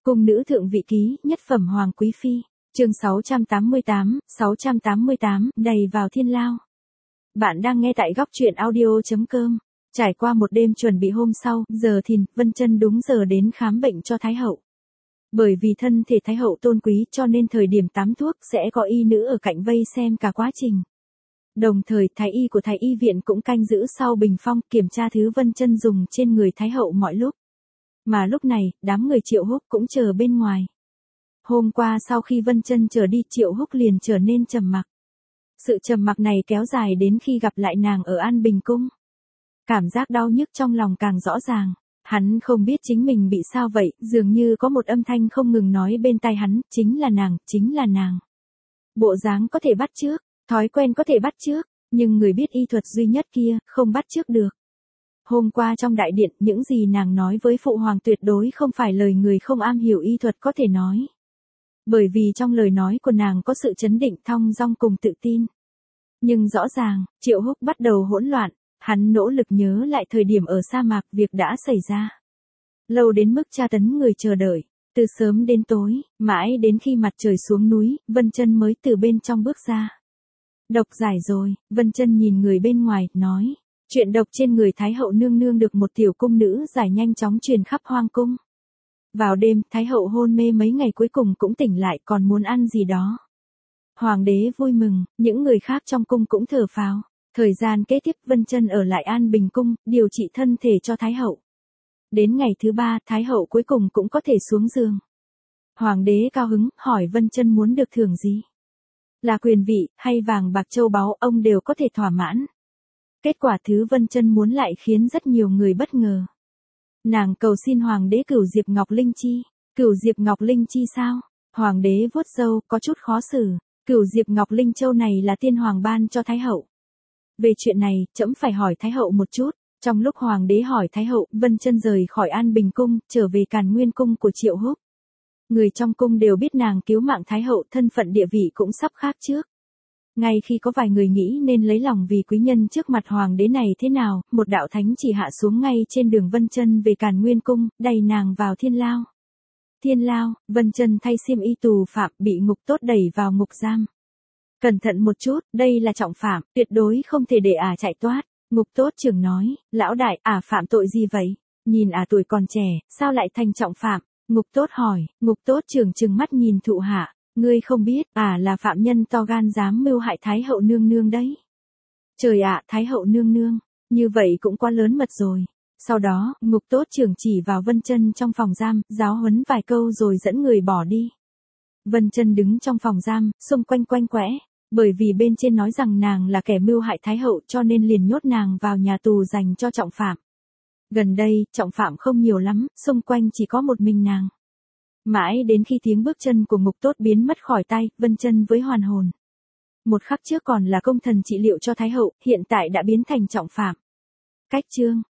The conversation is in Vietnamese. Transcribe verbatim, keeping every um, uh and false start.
Cung nữ thượng vị ký, nhất phẩm hoàng quý phi, chương sáu trăm tám mươi tám, sáu trăm tám mươi tám, đầy vào thiên lao. Bạn đang nghe tại góc truyện audio chấm com. Trải qua một đêm chuẩn bị hôm sau, giờ thìn, Vân Chân đúng giờ đến khám bệnh cho Thái hậu. Bởi vì thân thể Thái hậu tôn quý cho nên thời điểm tắm thuốc sẽ có y nữ ở cạnh vây xem cả quá trình. Đồng thời Thái y của Thái y viện cũng canh giữ sau bình phong kiểm tra thứ Vân Chân dùng trên người Thái hậu mọi lúc. Mà lúc này, đám người Triệu Húc cũng chờ bên ngoài. Hôm qua sau khi Vân Chân trở đi Triệu Húc liền trở nên trầm mặc. Sự trầm mặc này kéo dài đến khi gặp lại nàng ở An Bình Cung. Cảm giác đau nhức trong lòng càng rõ ràng. Hắn không biết chính mình bị sao vậy, dường như có một âm thanh không ngừng nói bên tai hắn, chính là nàng, chính là nàng. Bộ dáng có thể bắt chước, thói quen có thể bắt chước, nhưng người biết y thuật duy nhất kia, không bắt chước được. Hôm qua trong đại điện, những gì nàng nói với phụ hoàng tuyệt đối không phải lời người không am hiểu y thuật có thể nói. Bởi vì trong lời nói của nàng có sự chấn định thong dong cùng tự tin. Nhưng rõ ràng, Triệu Húc bắt đầu hỗn loạn, hắn nỗ lực nhớ lại thời điểm ở sa mạc việc đã xảy ra. Lâu đến mức tra tấn người chờ đợi, từ sớm đến tối, mãi đến khi mặt trời xuống núi, Vân Chân mới từ bên trong bước ra. Độc giải rồi, Vân Chân nhìn người bên ngoài, nói. Chuyện độc trên người Thái hậu nương nương được một tiểu cung nữ giải nhanh chóng truyền khắp hoang cung. Vào đêm, Thái hậu hôn mê mấy ngày cuối cùng cũng tỉnh lại còn muốn ăn gì đó. Hoàng đế vui mừng, những người khác trong cung cũng thở phào. Thời gian kế tiếp Vân Chân ở lại An Bình Cung, điều trị thân thể cho Thái hậu. Đến ngày thứ ba, Thái hậu cuối cùng cũng có thể xuống giường. Hoàng đế cao hứng, hỏi Vân Chân muốn được thưởng gì? Là quyền vị, hay vàng bạc châu báu, ông đều có thể thỏa mãn. Kết quả thứ Vân Chân muốn lại khiến rất nhiều người bất ngờ. Nàng cầu xin Hoàng đế cửu Diệp Ngọc Linh Chi. Cửu Diệp Ngọc Linh Chi sao? Hoàng đế vuốt râu, có chút khó xử. Cửu Diệp Ngọc Linh Châu này là tiên hoàng ban cho Thái hậu. Về chuyện này, trẫm phải hỏi Thái hậu một chút. Trong lúc Hoàng đế hỏi Thái hậu, Vân Chân rời khỏi An Bình Cung, trở về Càn Nguyên Cung của Triệu Húc. Người trong cung đều biết nàng cứu mạng Thái hậu, thân phận địa vị cũng sắp khác trước. Ngay khi có vài người nghĩ nên lấy lòng vì quý nhân trước mặt hoàng đế này thế nào, một đạo thánh chỉ hạ xuống ngay trên đường Vân Chân về Càn Nguyên Cung, đẩy nàng vào thiên lao. Thiên lao, Vân Chân thay xiêm y tù phạm bị ngục tốt đẩy vào ngục giam. Cẩn thận một chút, đây là trọng phạm, tuyệt đối không thể để ả chạy thoát. Ngục tốt trưởng nói, lão đại, ả phạm tội gì vậy? Nhìn ả tuổi còn trẻ, sao lại thành trọng phạm? Ngục tốt hỏi, ngục tốt trưởng trừng mắt nhìn thụ hạ. Ngươi không biết, à là phạm nhân to gan dám mưu hại Thái hậu nương nương đấy. Trời ạ, Thái hậu nương nương, như vậy cũng quá lớn mật rồi. Sau đó, ngục tốt trưởng chỉ vào Vân Chân trong phòng giam, giáo huấn vài câu rồi dẫn người bỏ đi. Vân Chân đứng trong phòng giam, xung quanh quanh quẽ, bởi vì bên trên nói rằng nàng là kẻ mưu hại Thái hậu cho nên liền nhốt nàng vào nhà tù dành cho trọng phạm. Gần đây, trọng phạm không nhiều lắm, xung quanh chỉ có một mình nàng. Mãi đến khi tiếng bước chân của ngục tốt biến mất khỏi tay, Vân Chân với hoàn hồn. Một khắc trước còn là công thần trị liệu cho Thái hậu, hiện tại đã biến thành trọng phạm. Cách chương,